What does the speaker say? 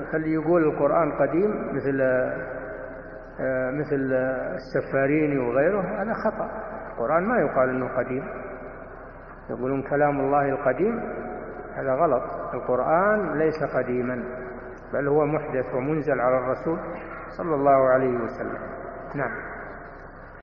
فاللي يقول القرآن قديم مثل السفاريني وغيره هذا خطأ. القرآن ما يقال أنه قديم، يقولون كلام الله القديم، هذا غلط. القرآن ليس قديما بل هو محدث ومنزل على الرسول صلى الله عليه وسلم. نعم.